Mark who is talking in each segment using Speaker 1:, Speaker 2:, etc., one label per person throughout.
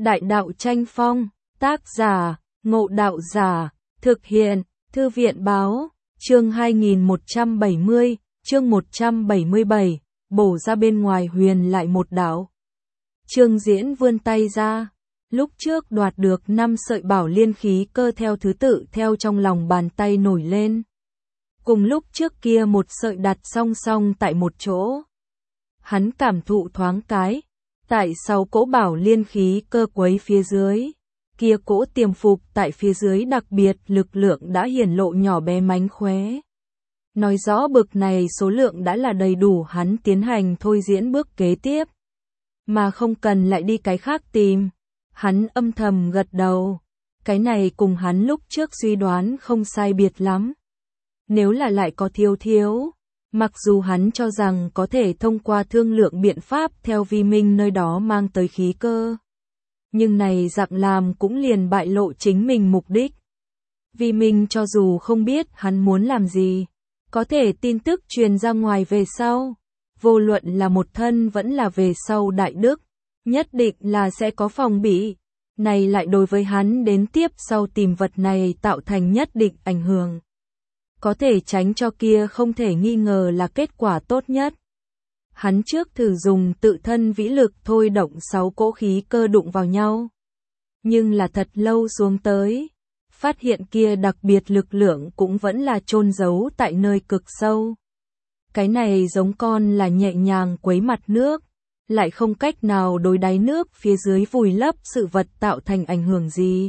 Speaker 1: Đại đạo tranh phong, tác giả, Ngộ Đạo Giả, thực hiện, Thư viện báo, chương 2170, chương 177, bổ ra bên ngoài huyền lại một đạo. Trương Diễn vươn tay ra, lúc trước đoạt được 5 sợi bảo liên khí cơ theo thứ tự theo trong lòng bàn tay nổi lên. Cùng lúc trước kia một sợi đặt song song tại một chỗ. Hắn cảm thụ thoáng cái, tại 6 cỗ bảo liên khí cơ quấy phía dưới, kia cỗ tiềm phục tại phía dưới đặc biệt lực lượng đã hiển lộ nhỏ bé mánh khóe. Nói rõ bực này số lượng đã là đầy đủ hắn tiến hành thôi diễn bước kế tiếp, mà không cần lại đi cái khác tìm. Hắn âm thầm gật đầu, cái này cùng hắn lúc trước suy đoán không sai biệt lắm. Nếu là lại có thiếu, mặc dù hắn cho rằng có thể thông qua thương lượng biện pháp theo Vi Minh nơi đó mang tới khí cơ, nhưng này dạng làm cũng liền bại lộ chính mình mục đích. Vi Minh cho dù không biết hắn muốn làm gì, có thể tin tức truyền ra ngoài về sau, vô luận là một thân vẫn là về sau đại đức, nhất định là sẽ có phòng bị. Này lại đối với hắn đến tiếp sau tìm vật này tạo thành nhất định ảnh hưởng. Có thể tránh cho kia không thể nghi ngờ là kết quả tốt nhất. Hắn trước thử dùng tự thân vĩ lực thôi động 6 cỗ khí cơ đụng vào nhau. Nhưng là thật lâu xuống tới, phát hiện kia đặc biệt lực lượng cũng vẫn là chôn giấu tại nơi cực sâu. Cái này giống con là nhẹ nhàng quấy mặt nước, lại không cách nào đối đáy nước phía dưới vùi lấp sự vật tạo thành ảnh hưởng gì.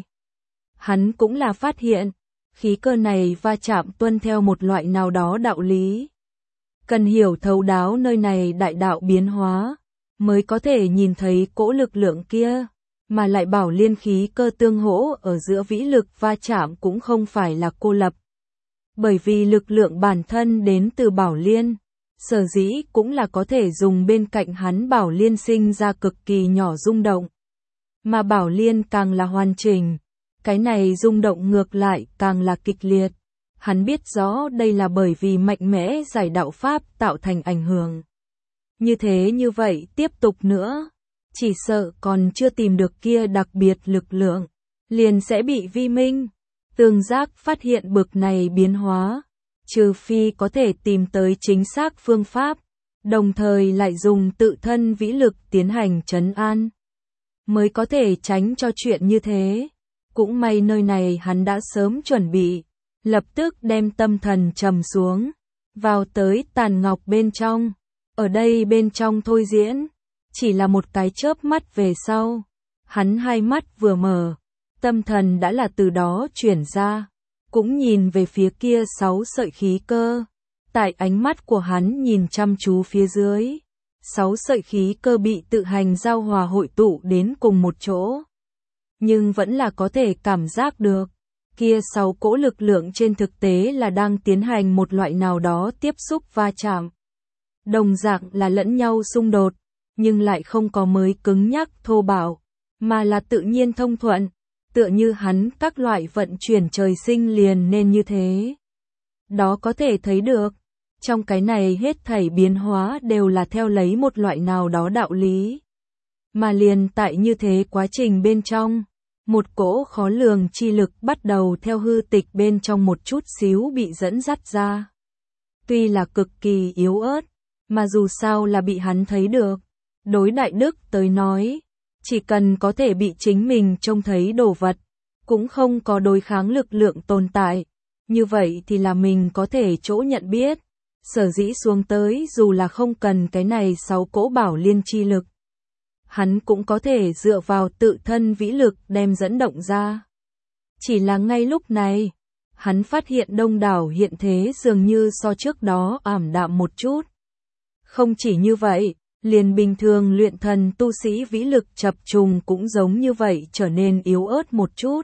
Speaker 1: Hắn cũng là phát hiện, khí cơ này va chạm tuân theo một loại nào đó đạo lý. Cần hiểu thấu đáo nơi này đại đạo biến hóa, mới có thể nhìn thấy cỗ lực lượng kia, mà lại bảo liên khí cơ tương hỗ ở giữa vĩ lực va chạm cũng không phải là cô lập. Bởi vì lực lượng bản thân đến từ bảo liên, sở dĩ cũng là có thể dùng bên cạnh hắn bảo liên sinh ra cực kỳ nhỏ rung động. Mà bảo liên càng là hoàn chỉnh, cái này rung động ngược lại càng là kịch liệt. Hắn biết rõ đây là bởi vì mạnh mẽ giải đạo pháp tạo thành ảnh hưởng. Như vậy tiếp tục nữa, chỉ sợ còn chưa tìm được kia đặc biệt lực lượng, liền sẽ bị Vi Minh tương giác phát hiện bực này biến hóa. Trừ phi có thể tìm tới chính xác phương pháp, đồng thời lại dùng tự thân vĩ lực tiến hành trấn an, mới có thể tránh cho chuyện như thế. Cũng may nơi này hắn đã sớm chuẩn bị, lập tức đem tâm thần trầm xuống, vào tới tàn ngọc bên trong. Ở đây bên trong thôi diễn, chỉ là một cái chớp mắt về sau, hắn hai mắt vừa mở, tâm thần đã là từ đó chuyển ra, cũng nhìn về phía kia 6 sợi khí cơ. Tại ánh mắt của hắn nhìn chăm chú phía dưới, 6 sợi khí cơ bị tự hành giao hòa hội tụ đến cùng một chỗ. Nhưng vẫn là có thể cảm giác được, kia 6 cỗ lực lượng trên thực tế là đang tiến hành một loại nào đó tiếp xúc va chạm. Đồng dạng là lẫn nhau xung đột, nhưng lại không có mới cứng nhắc thô bạo, mà là tự nhiên thông thuận, tựa như hắn các loại vận chuyển trời sinh liền nên như thế. Đó có thể thấy được, trong cái này hết thảy biến hóa đều là theo lấy một loại nào đó đạo lý. Mà liền tại như thế quá trình bên trong, một cỗ khó lường chi lực bắt đầu theo hư tịch bên trong một chút xíu bị dẫn dắt ra. Tuy là cực kỳ yếu ớt, mà dù sao là bị hắn thấy được. Đối đại đức tới nói, chỉ cần có thể bị chính mình trông thấy đồ vật, cũng không có đối kháng lực lượng tồn tại. Như vậy thì là mình có thể chỗ nhận biết. Sở dĩ xuống tới dù là không cần cái này 6 cỗ bảo liên chi lực, hắn cũng có thể dựa vào tự thân vĩ lực đem dẫn động ra. Chỉ là ngay lúc này, hắn phát hiện đông đảo hiện thế dường như so trước đó ảm đạm một chút. Không chỉ như vậy, liền bình thường luyện thần tu sĩ vĩ lực chập trùng cũng giống như vậy trở nên yếu ớt một chút.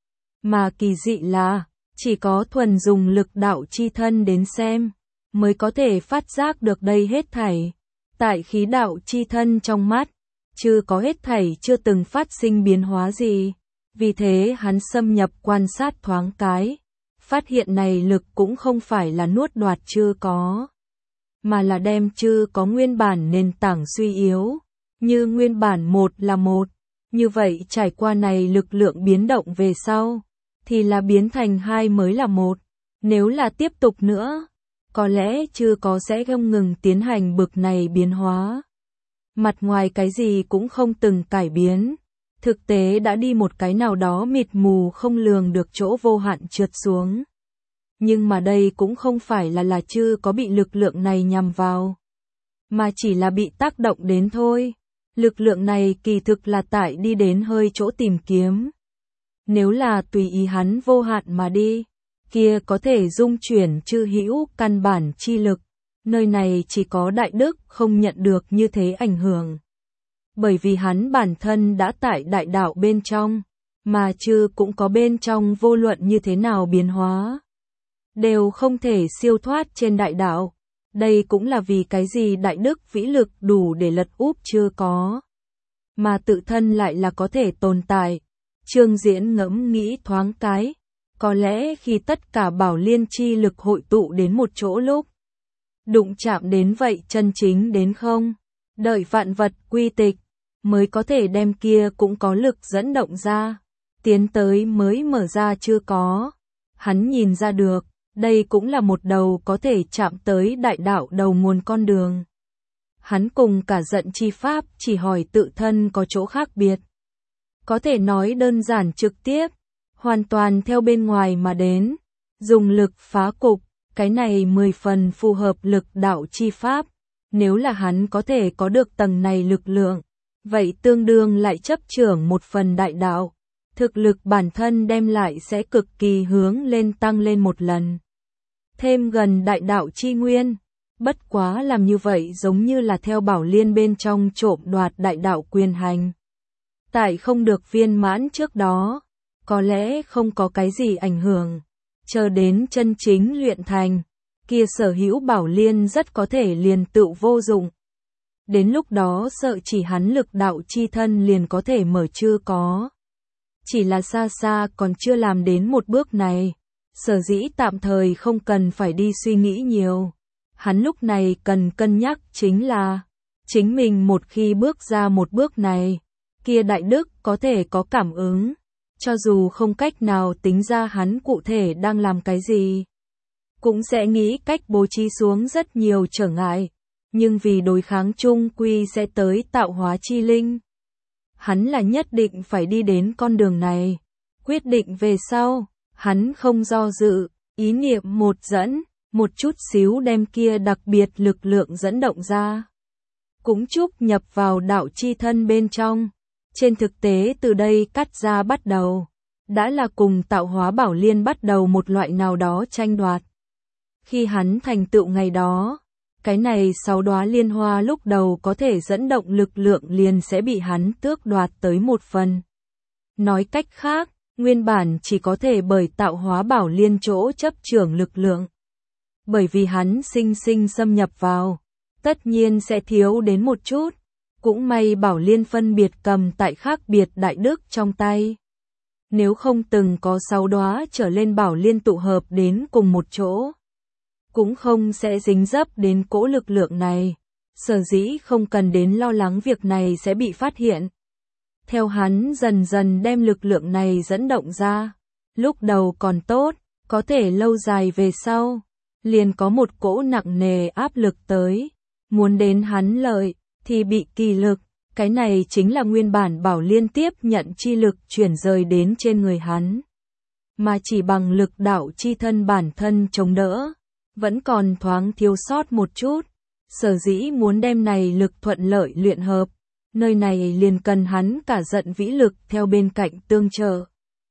Speaker 1: Mà kỳ dị là, chỉ có thuần dùng lực đạo chi thân đến xem, mới có thể phát giác được đây hết thảy. Tại khí đạo chi thân trong mắt, chưa có hết thảy chưa từng phát sinh biến hóa gì. Vì thế hắn xâm nhập quan sát thoáng cái, phát hiện này lực cũng không phải là nuốt đoạt chưa có, mà là đem chưa có nguyên bản nền tảng suy yếu, như nguyên bản một là một, Như vậy trải qua này lực lượng biến động về sau, thì là biến thành 2 mới là 1. Nếu là tiếp tục nữa, có lẽ chưa có sẽ không ngừng tiến hành bực này biến hóa. Mặt ngoài cái gì cũng không từng cải biến, thực tế đã đi một cái nào đó mịt mù không lường được chỗ vô hạn trượt xuống. Nhưng mà đây cũng không phải là chưa có bị lực lượng này nhằm vào, mà chỉ là bị tác động đến thôi. Lực lượng này kỳ thực là tại đi đến hơi chỗ tìm kiếm. Nếu là tùy ý hắn vô hạn mà đi, kia có thể dung chuyển chư hữu căn bản chi lực. Nơi này chỉ có Đại Đức không nhận được như thế ảnh hưởng. Bởi vì hắn bản thân đã tại đại đạo bên trong, mà chư cũng có bên trong vô luận như thế nào biến hóa, đều không thể siêu thoát trên đại đạo. Đây cũng là vì cái gì Đại Đức vĩ lực đủ để lật úp chưa có, mà tự thân lại là có thể tồn tại. Trương Diễn ngẫm nghĩ thoáng cái, có lẽ khi tất cả bảo liên chi lực hội tụ đến một chỗ lúc, đụng chạm đến vậy chân chính đến không, đợi vạn vật quy tịch, mới có thể đem kia cũng có lực dẫn động ra, tiến tới mới mở ra chưa có. Hắn nhìn ra được, đây cũng là một đầu có thể chạm tới đại đạo đầu nguồn con đường. Hắn cùng cả giận chi pháp chỉ hỏi tự thân có chỗ khác biệt. Có thể nói đơn giản trực tiếp, hoàn toàn theo bên ngoài mà đến, dùng lực phá cục, cái này 10 phần phù hợp lực đạo chi pháp. Nếu là hắn có thể có được tầng này lực lượng, vậy tương đương lại chấp trưởng một phần đại đạo. Thực lực bản thân đem lại sẽ cực kỳ hướng lên tăng lên một lần. Thêm gần đại đạo chi nguyên. Bất quá làm như vậy giống như là theo bảo liên bên trong trộm đoạt đại đạo quyền hành. Tại không được viên mãn trước đó, có lẽ không có cái gì ảnh hưởng. Chờ đến chân chính luyện thành, kia sở hữu bảo liên rất có thể liền tự vô dụng. Đến lúc đó sợ chỉ hắn lực đạo chi thân liền có thể mở chưa có. Chỉ là xa xa còn chưa làm đến một bước này, sở dĩ tạm thời không cần phải đi suy nghĩ nhiều. Hắn lúc này cần cân nhắc chính là, chính mình một khi bước ra một bước này, kia Đại Đức có thể có cảm ứng, cho dù không cách nào tính ra hắn cụ thể đang làm cái gì, cũng sẽ nghĩ cách bố trí xuống rất nhiều trở ngại, nhưng vì đối kháng chung quy sẽ tới tạo hóa chi linh. Hắn là nhất định phải đi đến con đường này, quyết định về sau, hắn không do dự, ý niệm một dẫn, một chút xíu đem kia đặc biệt lực lượng dẫn động ra. Cũng chúc nhập vào đạo chi thân bên trong. Trên thực tế từ đây cắt ra bắt đầu, đã là cùng tạo hóa bảo liên bắt đầu một loại nào đó tranh đoạt. Khi hắn thành tựu ngày đó, cái này 6 đóa liên hoa lúc đầu có thể dẫn động lực lượng liền sẽ bị hắn tước đoạt tới một phần. Nói cách khác, nguyên bản chỉ có thể bởi tạo hóa bảo liên chỗ chấp trưởng lực lượng. Bởi vì hắn sinh sinh xâm nhập vào, tất nhiên sẽ thiếu đến một chút. Cũng may bảo liên phân biệt cầm tại khác biệt Đại Đức trong tay. Nếu không từng có 6 đóa trở lên bảo liên tụ hợp đến cùng một chỗ, cũng không sẽ dính dấp đến cỗ lực lượng này. Sở dĩ không cần đến lo lắng việc này sẽ bị phát hiện. Theo hắn dần dần đem lực lượng này dẫn động ra, lúc đầu còn tốt, có thể lâu dài về sau, liền có một cỗ nặng nề áp lực tới, muốn đến hắn lợi, thì bị kỳ lực, cái này chính là nguyên bản bảo liên tiếp nhận chi lực chuyển rời đến trên người hắn. Mà chỉ bằng lực đạo chi thân bản thân chống đỡ, vẫn còn thoáng thiếu sót một chút, sở dĩ muốn đem này lực thuận lợi luyện hợp, nơi này liền cần hắn cả giận vĩ lực theo bên cạnh tương trợ.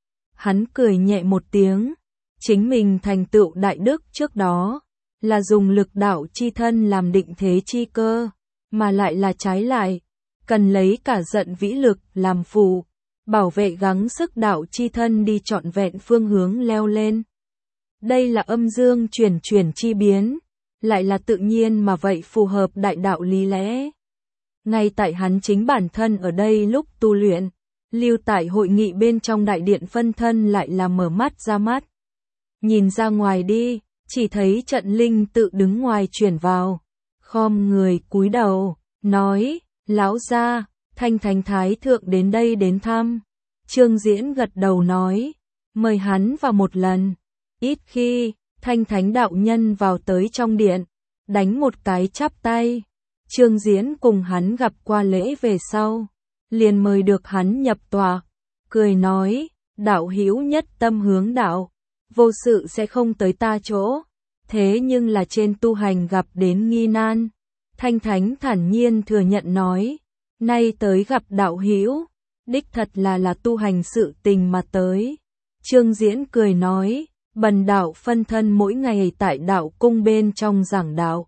Speaker 1: Hắn cười nhẹ một tiếng, chính mình thành tựu Đại Đức trước đó, là dùng lực đạo chi thân làm định thế chi cơ, mà lại là trái lại, cần lấy cả giận vĩ lực làm phù, bảo vệ gắng sức đạo chi thân đi trọn vẹn phương hướng leo lên. Đây là âm dương chuyển chi biến, lại là tự nhiên mà vậy phù hợp đại đạo lý lẽ. Ngay tại hắn chính bản thân ở đây lúc tu luyện, lưu tại hội nghị bên trong đại điện phân thân lại là mở mắt ra mắt. Nhìn ra ngoài đi, chỉ thấy Trận Linh tự đứng ngoài chuyển vào, khom người cúi đầu, nói, lão gia, Thanh Thánh Thái Thượng đến đây đến thăm. Trương Diễn gật đầu nói, mời hắn vào một lần. Ít khi, Thanh Thánh đạo nhân vào tới trong điện, đánh một cái chắp tay. Trương Diễn cùng hắn gặp qua lễ về sau, liền mời được hắn nhập tọa, cười nói, đạo hữu nhất tâm hướng đạo, vô sự sẽ không tới ta chỗ, thế nhưng là trên tu hành gặp đến nghi nan. Thanh Thánh thản nhiên thừa nhận nói, nay tới gặp đạo hữu, đích thật là tu hành sự tình mà tới. Trương Diễn cười nói, bần đạo phân thân mỗi ngày tại đạo cung bên trong giảng đạo.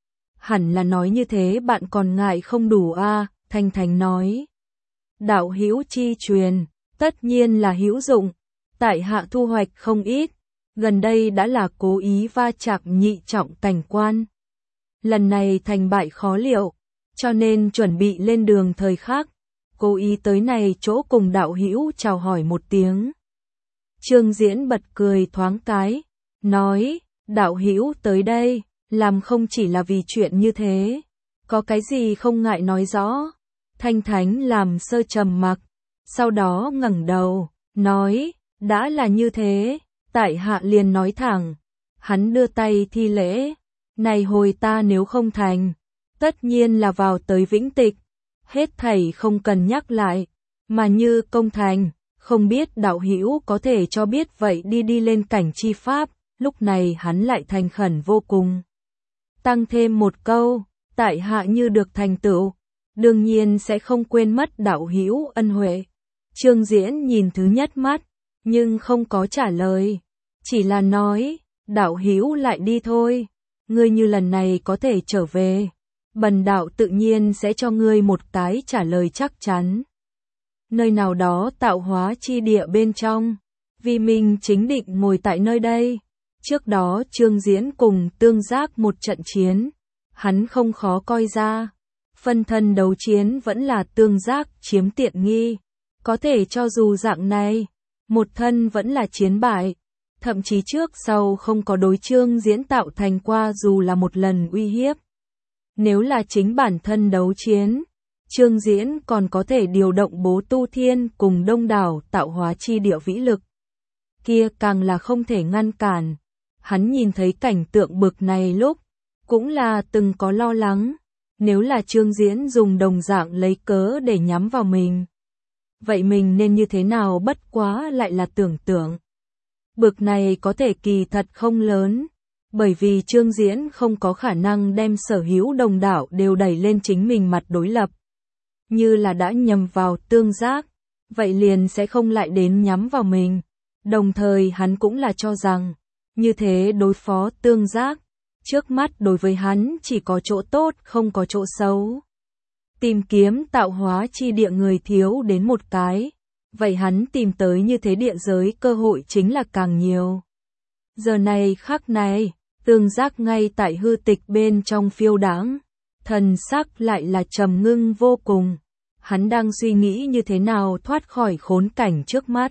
Speaker 1: Hẳn là nói như thế bạn còn ngại không đủ a? Thanh Thánh nói, đạo hữu chi truyền, tất nhiên là hữu dụng, tại hạ thu hoạch không ít, gần đây đã là cố ý va chạm nhị trọng cảnh quan. Lần này thành bại khó liệu, cho nên chuẩn bị lên đường thời khắc, cố ý tới này chỗ cùng đạo hữu chào hỏi một tiếng. Trương Diễn bật cười thoáng cái, nói, đạo hữu tới đây, làm không chỉ là vì chuyện như thế, có cái gì không ngại nói rõ. Thanh Thánh làm sơ trầm mặc, sau đó ngẩng đầu, nói, đã là như thế, tại hạ liền nói thẳng. Hắn đưa tay thi lễ, này hồi ta nếu không thành, tất nhiên là vào tới Vĩnh Tịch, hết thảy không cần nhắc lại, mà như công thành, không biết đạo hữu có thể cho biết vậy đi lên cảnh chi pháp. Lúc này hắn lại thành khẩn vô cùng, tăng thêm một câu, tại hạ như được thành tựu, đương nhiên sẽ không quên mất đạo hữu ân huệ. Trương Diễn nhìn thứ nhất mắt, nhưng không có trả lời, chỉ là nói, đạo hữu lại đi thôi, ngươi như lần này có thể trở về, bần đạo tự nhiên sẽ cho ngươi một cái trả lời chắc chắn. Nơi nào đó tạo hóa chi địa bên trong, vì mình chính định ngồi tại nơi đây. Trước đó Trương Diễn cùng Tương Giác một trận chiến, hắn không khó coi ra, phân thân đấu chiến vẫn là Tương Giác chiếm tiện nghi, có thể cho dù dạng này, một thân vẫn là chiến bại, thậm chí trước sau không có đối Trương Diễn tạo thành qua dù là một lần uy hiếp. Nếu là chính bản thân đấu chiến, Trương Diễn còn có thể điều động Bố Tu Thiên cùng đông đảo tạo hóa chi địa vĩ lực, kia càng là không thể ngăn cản. Hắn nhìn thấy cảnh tượng bực này lúc, cũng là từng có lo lắng, nếu là Trương Diễn dùng đồng dạng lấy cớ để nhắm vào mình. Vậy mình nên như thế nào? Bất quá lại là tưởng tượng. Bực này có thể kỳ thật không lớn, bởi vì Trương Diễn không có khả năng đem sở hữu đồng đảo đều đẩy lên chính mình mặt đối lập. Như là đã nhầm vào Tương Giác, vậy liền sẽ không lại đến nhắm vào mình. Đồng thời hắn cũng là cho rằng, như thế đối phó Tương Giác, trước mắt đối với hắn chỉ có chỗ tốt không có chỗ xấu. Tìm kiếm tạo hóa chi địa người thiếu đến một cái, vậy hắn tìm tới như thế địa giới cơ hội chính là càng nhiều. Giờ này khắc này, Tương Giác ngay tại hư tịch bên trong phiêu đãng, thần sắc lại là trầm ngưng vô cùng. Hắn đang suy nghĩ như thế nào thoát khỏi khốn cảnh trước mắt.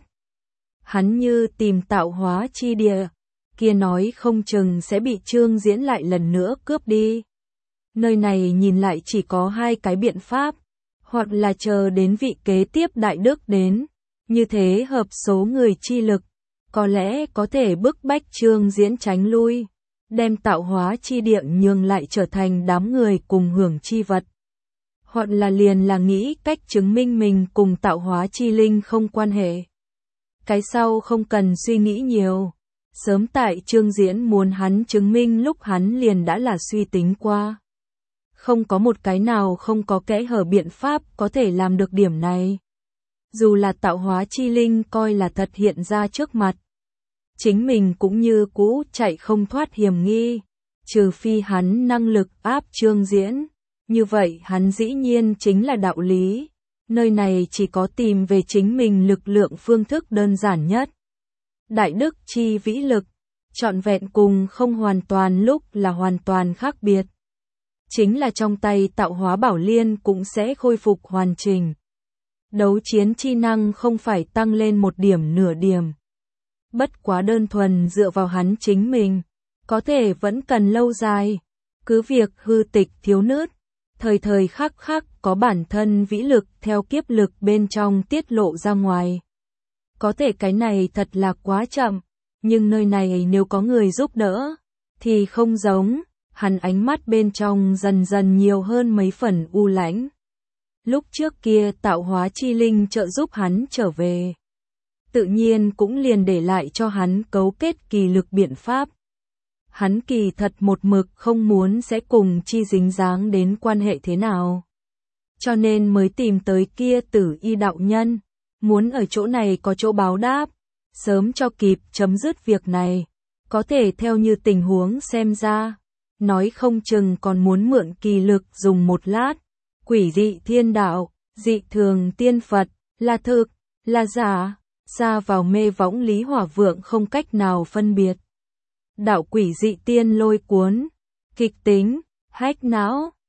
Speaker 1: Hắn như tìm tạo hóa chi địa, kia nói không chừng sẽ bị Trương Diễn lại lần nữa cướp đi. Nơi này nhìn lại chỉ có hai cái biện pháp, hoặc là chờ đến vị kế tiếp đại đức đến, như thế hợp số người chi lực, có lẽ có thể bức bách Trương Diễn tránh lui, đem tạo hóa chi địa nhường lại trở thành đám người cùng hưởng chi vật. Hoặc là liền là nghĩ cách chứng minh mình cùng tạo hóa chi linh không quan hệ. Cái sau không cần suy nghĩ nhiều. Sớm tại Trương Diễn muốn hắn chứng minh lúc hắn liền đã là suy tính qua. Không có một cái nào không có kẽ hở biện pháp có thể làm được điểm này. Dù là tạo hóa chi linh coi là thật hiện ra trước mặt, chính mình cũng như cũ chạy không thoát hiểm nghi, trừ phi hắn năng lực áp Trương Diễn. Như vậy hắn dĩ nhiên chính là đạo lý. Nơi này chỉ có tìm về chính mình lực lượng phương thức đơn giản nhất. Đại đức chi vĩ lực, trọn vẹn cùng không hoàn toàn lúc là hoàn toàn khác biệt. Chính là trong tay tạo hóa bảo liên cũng sẽ khôi phục hoàn chỉnh. Đấu chiến chi năng không phải tăng lên một điểm nửa điểm. Bất quá đơn thuần dựa vào hắn chính mình, có thể vẫn cần lâu dài. Cứ việc hư tịch thiếu nứt, thời thời khắc khắc có bản thân vĩ lực theo kiếp lực bên trong tiết lộ ra ngoài. Có thể cái này thật là quá chậm, nhưng nơi này nếu có người giúp đỡ, thì không giống, hắn ánh mắt bên trong dần dần nhiều hơn mấy phần u lãnh. Lúc trước kia tạo hóa chi linh trợ giúp hắn trở về, tự nhiên cũng liền để lại cho hắn cấu kết kỳ lực biện pháp. Hắn kỳ thật một mực không muốn sẽ cùng chi dính dáng đến quan hệ thế nào. Cho nên mới tìm tới kia Tử Y đạo nhân, muốn ở chỗ này có chỗ báo đáp, sớm cho kịp chấm dứt việc này. Có thể theo như tình huống xem ra, nói không chừng còn muốn mượn kỳ lực dùng một lát. Quỷ dị thiên đạo, dị thường tiên Phật, là thực, là giả, xa vào mê võng Lý Hỏa Vượng không cách nào phân biệt. Đạo quỷ dị tiên lôi cuốn, kịch tính, hách não,